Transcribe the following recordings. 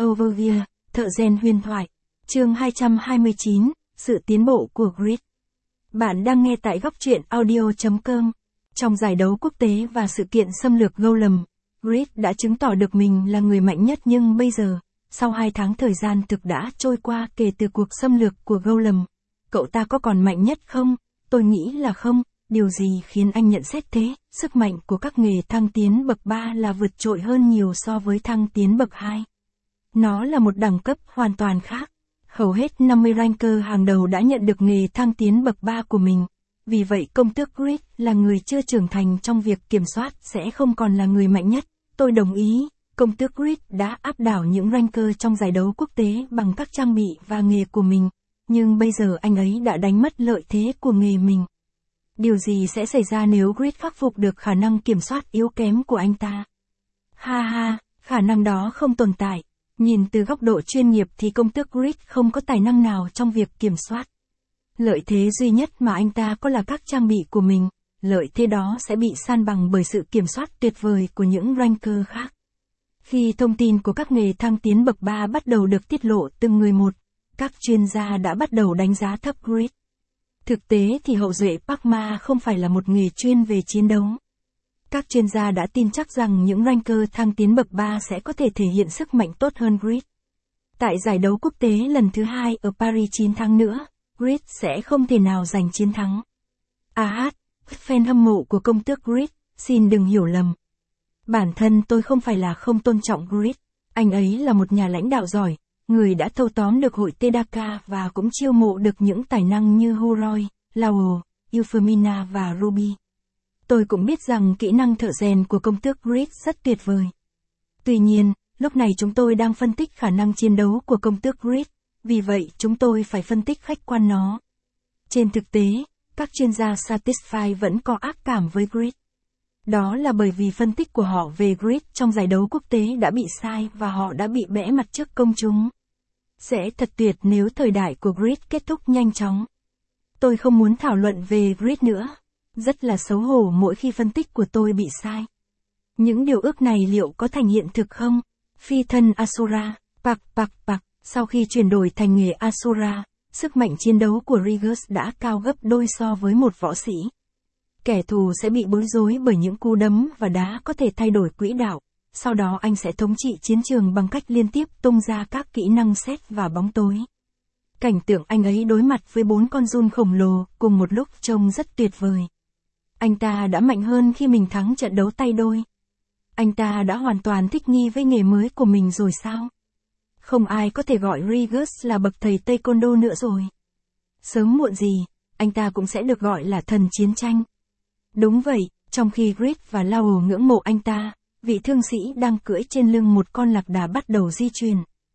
Overview, thợ rèn huyền thoại. Chương 229, sự tiến bộ của Grid. Bạn đang nghe tại góc truyện audio.com. Trong giải đấu quốc tế và sự kiện xâm lược Golem, Grid đã chứng tỏ được mình là người mạnh nhất, nhưng bây giờ, sau 2 tháng thời gian thực đã trôi qua kể từ cuộc xâm lược của Golem, cậu ta có còn mạnh nhất không? Tôi nghĩ là không. Điều gì khiến anh nhận xét thế? Sức mạnh của các nghề thăng tiến bậc 3 là vượt trội hơn nhiều so với thăng tiến bậc 2. Nó là một đẳng cấp hoàn toàn khác. Hầu hết 50 ranker hàng đầu đã nhận được nghề thăng tiến bậc 3 của mình. Vì vậy công tước Grid là người chưa trưởng thành trong việc kiểm soát sẽ không còn là người mạnh nhất. Tôi đồng ý, công tước Grid đã áp đảo những ranker trong giải đấu quốc tế bằng các trang bị và nghề của mình. Nhưng bây giờ anh ấy đã đánh mất lợi thế của nghề mình. Điều gì sẽ xảy ra nếu Grid khắc phục được khả năng kiểm soát yếu kém của anh ta? Ha ha, khả năng đó không tồn tại. Nhìn từ góc độ chuyên nghiệp thì công tước Grid không có tài năng nào trong việc kiểm soát. Lợi thế duy nhất mà anh ta có là các trang bị của mình. Lợi thế đó sẽ bị san bằng bởi sự kiểm soát tuyệt vời của những ranker khác. Khi thông tin của các nghề thăng tiến bậc 3 bắt đầu được tiết lộ từng người một, các chuyên gia đã bắt đầu đánh giá thấp Grid. Thực tế thì hậu duệ Parkma không phải là một nghề chuyên về chiến đấu. Các chuyên gia đã tin chắc rằng những ranker thăng tiến bậc 3 sẽ có thể thể hiện sức mạnh tốt hơn Grid. Tại giải đấu quốc tế lần thứ 2 ở Paris 9 tháng nữa, Grid sẽ không thể nào giành chiến thắng. Fan hâm mộ của công tước Grid, xin đừng hiểu lầm. Bản thân tôi không phải là không tôn trọng Grid. Anh ấy là một nhà lãnh đạo giỏi, người đã thâu tóm được hội Tedaka và cũng chiêu mộ được những tài năng như Huroi, Lao, Euphemina và Ruby. Tôi cũng biết rằng kỹ năng thợ rèn của công tước Grid rất tuyệt vời. Tuy nhiên, lúc này chúng tôi đang phân tích khả năng chiến đấu của công tước Grid, vì vậy chúng tôi phải phân tích khách quan nó. Trên thực tế, các chuyên gia Satisfy vẫn có ác cảm với Grid. Đó là bởi vì phân tích của họ về Grid trong giải đấu quốc tế đã bị sai và họ đã bị bẽ mặt trước công chúng. Sẽ thật tuyệt nếu thời đại của Grid kết thúc nhanh chóng. Tôi không muốn thảo luận về Grid nữa. Rất là xấu hổ mỗi khi phân tích của tôi bị sai. Những điều ước này liệu có thành hiện thực không? Phi thân Asura, sau khi chuyển đổi thành nghề Asura, sức mạnh chiến đấu của Rigus đã cao gấp đôi so với một võ sĩ. Kẻ thù sẽ bị bối rối bởi những cú đấm và đá có thể thay đổi quỹ đạo. Sau đó anh sẽ thống trị chiến trường bằng cách liên tiếp tung ra các kỹ năng sét và bóng tối. Cảnh tượng anh ấy đối mặt với 4 con giun khổng lồ cùng một lúc trông rất tuyệt vời. Anh ta đã mạnh hơn khi mình thắng trận đấu tay đôi. Anh ta đã hoàn toàn thích nghi với nghề mới của mình rồi sao? Không ai có thể gọi Rigus là bậc thầy Taekwondo nữa rồi. Sớm muộn gì, anh ta cũng sẽ được gọi là thần chiến tranh. Đúng vậy, trong khi Grid và Lao ngưỡng mộ anh ta, vị thương sĩ đang cưỡi trên lưng một con lạc đà bắt đầu di chuyển.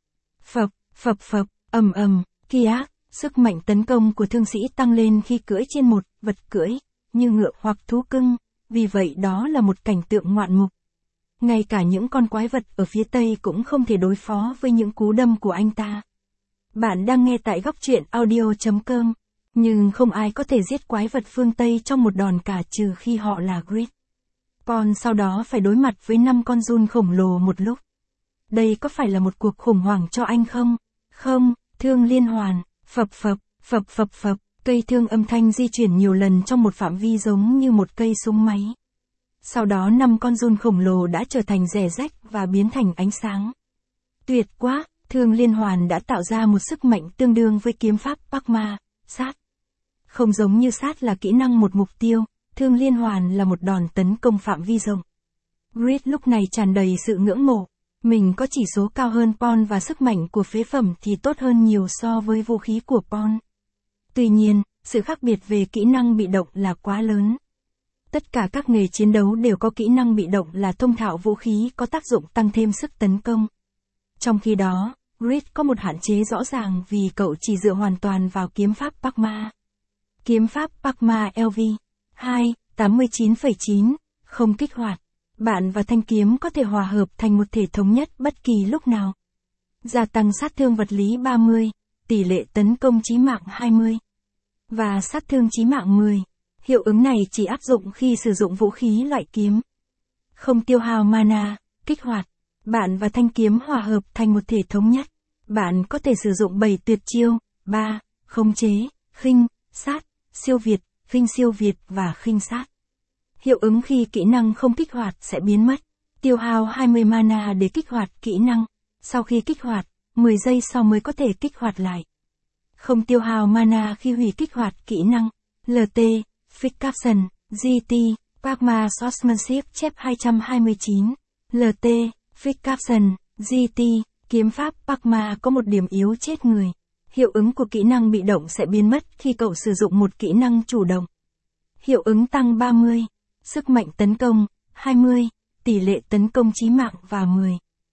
Phập, Kiak, sức mạnh tấn công của thương sĩ tăng lên khi cưỡi trên một vật cưỡi, như ngựa hoặc thú cưng, vì vậy đó là một cảnh tượng ngoạn mục. Ngay cả những con quái vật ở phía Tây cũng không thể đối phó với những cú đâm của anh ta. Bạn đang nghe tại góc truyện audio.com, nhưng không ai có thể giết quái vật phương Tây trong một đòn cả trừ khi họ là Grid. Con sau đó phải đối mặt với 5 con giun khổng lồ một lúc. Đây có phải là một cuộc khủng hoảng cho anh không? Không, thương liên hoàn, phập, cây thương âm thanh di chuyển nhiều lần trong một phạm vi giống như một cây súng máy. Sau đó 5 con giun khổng lồ đã trở thành rẻ rách và biến thành ánh sáng. Tuyệt quá, thương liên hoàn đã tạo ra một sức mạnh tương đương với kiếm pháp Parkma, sát. Không giống như sát là kỹ năng một mục tiêu, thương liên hoàn là một đòn tấn công phạm vi rộng. Grid lúc này tràn đầy sự ngưỡng mộ. Mình có chỉ số cao hơn Pon và sức mạnh của phế phẩm thì tốt hơn nhiều so với vũ khí của Pon. Tuy nhiên, sự khác biệt về kỹ năng bị động là quá lớn. Tất cả các nghề chiến đấu đều có kỹ năng bị động là thông thạo vũ khí có tác dụng tăng thêm sức tấn công. Trong khi đó, Grid có một hạn chế rõ ràng vì cậu chỉ dựa hoàn toàn vào kiếm pháp Parkma. Kiếm pháp Parkma LV 289,9 không kích hoạt. Bạn và thanh kiếm có thể hòa hợp thành một thể thống nhất bất kỳ lúc nào. Gia tăng sát thương vật lý 30, tỷ lệ tấn công chí mạng 20 và sát thương chí mạng 10. Hiệu ứng này chỉ áp dụng khi sử dụng vũ khí loại kiếm. Không tiêu hao mana, kích hoạt. Bạn và thanh kiếm hòa hợp thành một thể thống nhất. Bạn có thể sử dụng 7 tuyệt chiêu: 3. Khống chế, khinh, sát, siêu việt, khinh siêu việt và khinh sát. Hiệu ứng khi kỹ năng không kích hoạt sẽ biến mất. Tiêu hao 20 mana để kích hoạt kỹ năng. Sau khi kích hoạt, 10 giây sau mới có thể kích hoạt lại. Không tiêu hao mana khi hủy kích hoạt kỹ năng. LT, Fix Caption, GT, Pragma Swordsmanship chép 229. LT, Fix Caption, GT, kiếm pháp Pragma có một điểm yếu chết người. Hiệu ứng của kỹ năng bị động sẽ biến mất khi cậu sử dụng một kỹ năng chủ động. Hiệu ứng tăng 30. Sức mạnh tấn công, 20. Tỷ lệ tấn công chí mạng và 10.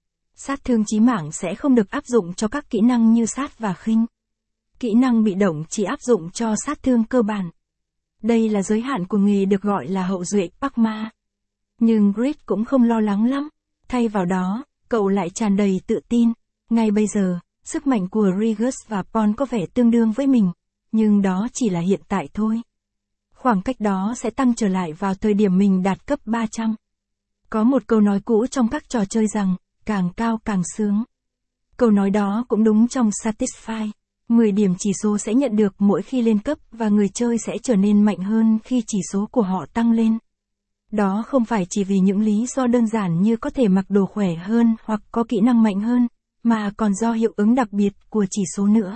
Sát thương chí mạng sẽ không được áp dụng cho các kỹ năng như sát và khinh. Kỹ năng bị động chỉ áp dụng cho sát thương cơ bản. Đây là giới hạn của nghề được gọi là hậu duệ Pragma. Nhưng Grid cũng không lo lắng lắm. Thay vào đó, cậu lại tràn đầy tự tin. Ngay bây giờ, sức mạnh của Rigus và Pon có vẻ tương đương với mình. Nhưng đó chỉ là hiện tại thôi. Khoảng cách đó sẽ tăng trở lại vào thời điểm mình đạt cấp 300. Có một câu nói cũ trong các trò chơi rằng, càng cao càng sướng. Câu nói đó cũng đúng trong Satisfy. 10 điểm chỉ số sẽ nhận được mỗi khi lên cấp và người chơi sẽ trở nên mạnh hơn khi chỉ số của họ tăng lên. Đó không phải chỉ vì những lý do đơn giản như có thể mặc đồ khỏe hơn hoặc có kỹ năng mạnh hơn, mà còn do hiệu ứng đặc biệt của chỉ số nữa.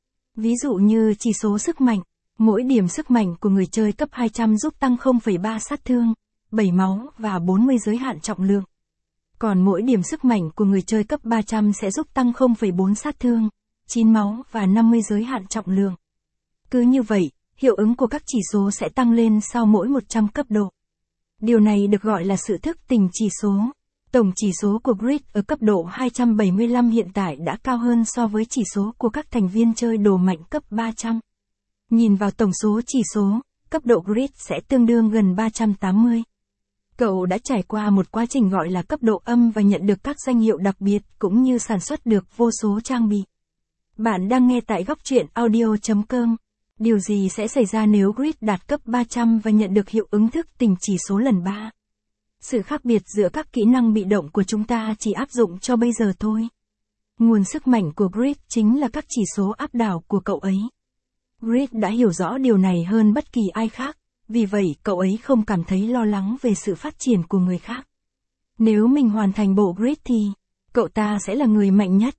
Ví dụ như chỉ số sức mạnh, mỗi điểm sức mạnh của người chơi cấp 200 giúp tăng 0,3 sát thương, 7 máu và 40 giới hạn trọng lượng. Còn mỗi điểm sức mạnh của người chơi cấp 300 sẽ giúp tăng 0,4 sát thương, 9 máu và 50 giới hạn trọng lượng. Cứ như vậy, hiệu ứng của các chỉ số sẽ tăng lên sau mỗi 100 cấp độ. Điều này được gọi là sự thức tỉnh chỉ số. Tổng chỉ số của Grid ở cấp độ 275 hiện tại đã cao hơn so với chỉ số của các thành viên chơi đồ mạnh cấp 300. Nhìn vào tổng số chỉ số, cấp độ Grid sẽ tương đương gần 380. Cậu đã trải qua một quá trình gọi là cấp độ âm và nhận được các danh hiệu đặc biệt cũng như sản xuất được vô số trang bị. Bạn đang nghe tại góc truyện audio.com. Điều gì sẽ xảy ra nếu Grid đạt cấp 300 và nhận được hiệu ứng thức tỉnh chỉ số lần 3? Sự khác biệt giữa các kỹ năng bị động của chúng ta chỉ áp dụng cho bây giờ thôi. Nguồn sức mạnh của Grid chính là các chỉ số áp đảo của cậu ấy. Grid đã hiểu rõ điều này hơn bất kỳ ai khác, vì vậy cậu ấy không cảm thấy lo lắng về sự phát triển của người khác. Nếu mình hoàn thành bộ Grid thì, cậu ta sẽ là người mạnh nhất.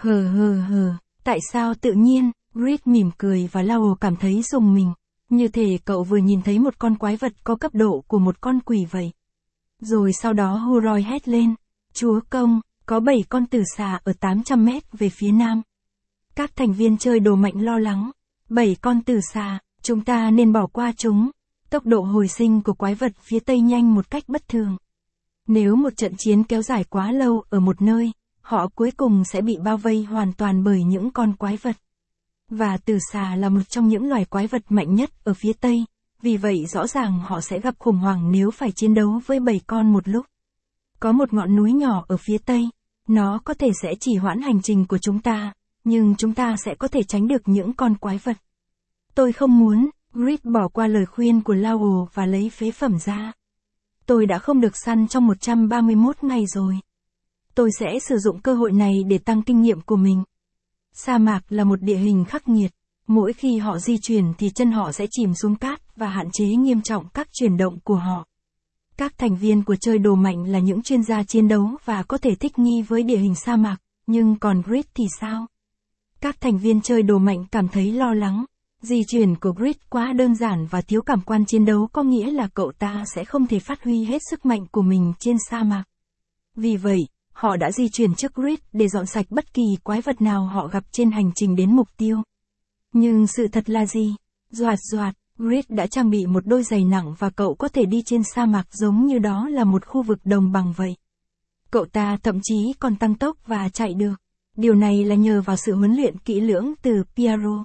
Tại sao tự nhiên? Grid mỉm cười và Lao cảm thấy rùng mình. Như thể cậu vừa nhìn thấy một con quái vật có cấp độ của một con quỷ vậy. Rồi sau đó Huroi hét lên. Chúa công, có 7 con tử xà ở 800 mét về phía nam. Các thành viên chơi đồ mạnh lo lắng. 7 con tử xà, chúng ta nên bỏ qua chúng. Tốc độ hồi sinh của quái vật phía tây nhanh một cách bất thường. Nếu một trận chiến kéo dài quá lâu ở một nơi, họ cuối cùng sẽ bị bao vây hoàn toàn bởi những con quái vật. Và tử xà là một trong những loài quái vật mạnh nhất ở phía Tây, vì vậy rõ ràng họ sẽ gặp khủng hoảng nếu phải chiến đấu với 7 con một lúc. Có một ngọn núi nhỏ ở phía Tây, nó có thể sẽ trì hoãn hành trình của chúng ta, nhưng chúng ta sẽ có thể tránh được những con quái vật. Tôi không muốn, Grid bỏ qua lời khuyên của Lao và lấy phế phẩm ra. Tôi đã không được săn trong 131 ngày rồi. Tôi sẽ sử dụng cơ hội này để tăng kinh nghiệm của mình. Sa mạc là một địa hình khắc nghiệt, mỗi khi họ di chuyển thì chân họ sẽ chìm xuống cát và hạn chế nghiêm trọng các chuyển động của họ. Các thành viên của chơi đồ mạnh là những chuyên gia chiến đấu và có thể thích nghi với địa hình sa mạc, nhưng còn Grid thì sao? Các thành viên chơi đồ mạnh cảm thấy lo lắng. Di chuyển của Grid quá đơn giản và thiếu cảm quan chiến đấu có nghĩa là cậu ta sẽ không thể phát huy hết sức mạnh của mình trên sa mạc. Vì vậy, họ đã di chuyển trước Grid để dọn sạch bất kỳ quái vật nào họ gặp trên hành trình đến mục tiêu. Nhưng sự thật là gì? Grid đã trang bị một đôi giày nặng và cậu có thể đi trên sa mạc giống như đó là một khu vực đồng bằng vậy. Cậu ta thậm chí còn tăng tốc và chạy được. Điều này là nhờ vào sự huấn luyện kỹ lưỡng từ Piero.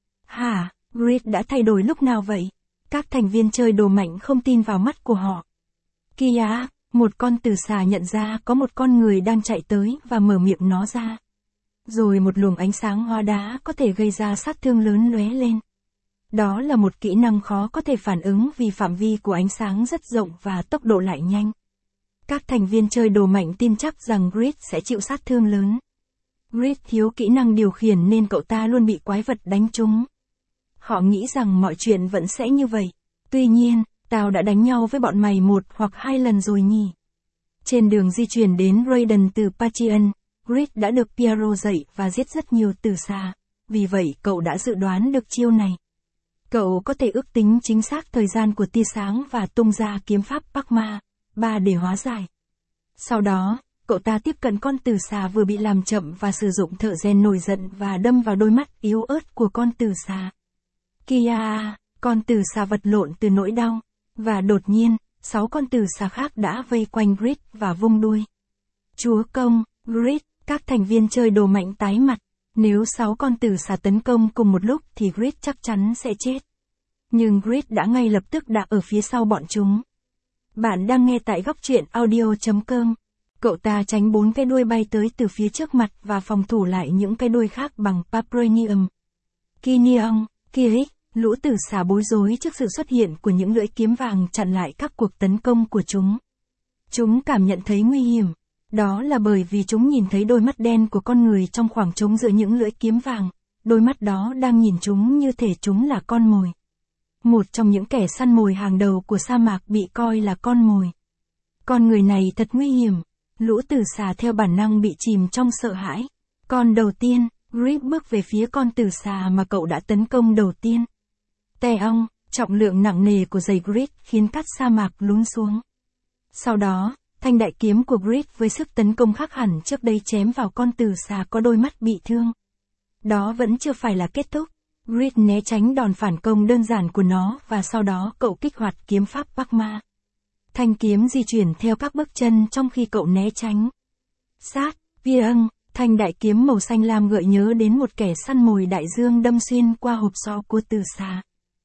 Grid đã thay đổi lúc nào vậy? Các thành viên chơi đồ mạnh không tin vào mắt của họ. Kia, một con tử xà nhận ra có một con người đang chạy tới và mở miệng nó ra. Rồi một luồng ánh sáng hóa đá có thể gây ra sát thương lớn lóe lên. Đó là một kỹ năng khó có thể phản ứng vì phạm vi của ánh sáng rất rộng và tốc độ lại nhanh. Các thành viên chơi đồ mạnh tin chắc rằng Grit sẽ chịu sát thương lớn. Grit thiếu kỹ năng điều khiển nên cậu ta luôn bị quái vật đánh trúng. Họ nghĩ rằng mọi chuyện vẫn sẽ như vậy. Tuy nhiên, tao đã đánh nhau với bọn mày 1 hoặc 2 lần rồi nhỉ. Trên đường di chuyển đến Raiden từ Pachian, Grit đã được Piero dạy và giết rất nhiều từ xa. Vì vậy cậu đã dự đoán được chiêu này. Cậu có thể ước tính chính xác thời gian của tia sáng và tung ra kiếm pháp Pakma 3 để hóa giải. Sau đó, cậu ta tiếp cận con từ xà vừa bị làm chậm và sử dụng thợ rèn nổi giận và đâm vào đôi mắt yếu ớt của con từ xà. Kia! Con từ xà vật lộn từ nỗi đau. Và đột nhiên, 6 con từ xà khác đã vây quanh Grit và vung đuôi. Chúa công, Grit, các thành viên chơi đồ mạnh tái mặt. Nếu 6 con từ xà tấn công cùng một lúc thì Grit chắc chắn sẽ chết. Nhưng Grit đã ngay lập tức đạp ở phía sau bọn chúng. Bạn đang nghe tại góc truyện audio.com. Cậu ta tránh 4 cái đuôi bay tới từ phía trước mặt và phòng thủ lại những cái đuôi khác bằng Paprenium. Kinion, Kirik, lũ tử xà bối rối trước sự xuất hiện của những lưỡi kiếm vàng chặn lại các cuộc tấn công của chúng. Chúng cảm nhận thấy nguy hiểm. Đó là bởi vì chúng nhìn thấy đôi mắt đen của con người trong khoảng trống giữa những lưỡi kiếm vàng. Đôi mắt đó đang nhìn chúng như thể chúng là con mồi. Một trong những kẻ săn mồi hàng đầu của sa mạc bị coi là con mồi. Con người này thật nguy hiểm. Lũ tử xà theo bản năng bị chìm trong sợ hãi. Con đầu tiên, Grit bước về phía con tử xà mà cậu đã tấn công đầu tiên. Tè ong, trọng lượng nặng nề của giày Grit khiến cát sa mạc lún xuống. Sau đó, thanh đại kiếm của Grit với sức tấn công khác hẳn trước đây chém vào con tử xà có đôi mắt bị thương. Đó vẫn chưa phải là kết thúc. Grit né tránh đòn phản công đơn giản của nó và sau đó cậu kích hoạt kiếm pháp Pakma. Thanh kiếm di chuyển theo các bước chân trong khi cậu né tránh. Sát, Vieng, thanh đại kiếm màu xanh lam gợi nhớ đến một kẻ săn mồi đại dương đâm xuyên qua hộp sọ của từ xà.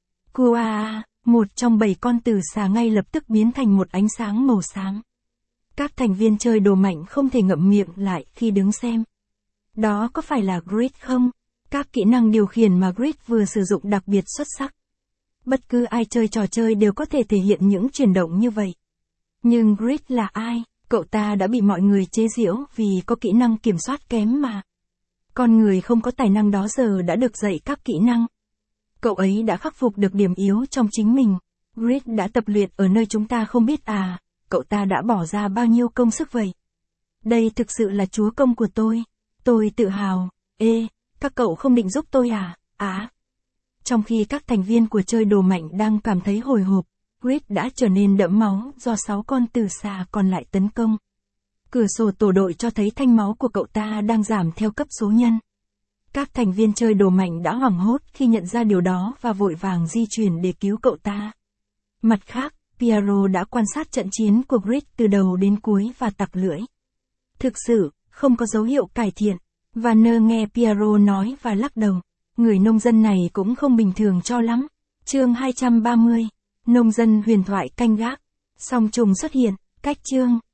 Kua, một trong 7 con từ xà ngay lập tức biến thành một ánh sáng màu xám. Các thành viên chơi đồ mạnh không thể ngậm miệng lại khi đứng xem. Đó có phải là Grit không? Các kỹ năng điều khiển mà Grit vừa sử dụng đặc biệt xuất sắc. Bất cứ ai chơi trò chơi đều có thể thể hiện những chuyển động như vậy. Nhưng Grit là ai? Cậu ta đã bị mọi người chế giễu vì có kỹ năng kiểm soát kém mà. Con người không có tài năng đó giờ đã được dạy các kỹ năng. Cậu ấy đã khắc phục được điểm yếu trong chính mình. Grit đã tập luyện ở nơi chúng ta không biết à, cậu ta đã bỏ ra bao nhiêu công sức vậy? Đây thực sự là chúa công của tôi. Tôi tự hào. Ê, các cậu không định giúp tôi à? Trong khi các thành viên của chơi đồ mạnh đang cảm thấy hồi hộp, Grit đã trở nên đẫm máu do 6 con từ xà còn lại tấn công. Cửa sổ tổ đội cho thấy thanh máu của cậu ta đang giảm theo cấp số nhân. Các thành viên chơi đồ mạnh đã hoảng hốt khi nhận ra điều đó và vội vàng di chuyển để cứu cậu ta. Mặt khác, Piero đã quan sát trận chiến của Grit từ đầu đến cuối và tặc lưỡi. Thực sự, không có dấu hiệu cải thiện. Vanner nghe Piero nói và lắc đầu. Người nông dân này cũng không bình thường cho lắm. Chương 230. Nông dân huyền thoại canh gác. Song trùng xuất hiện, cách chương.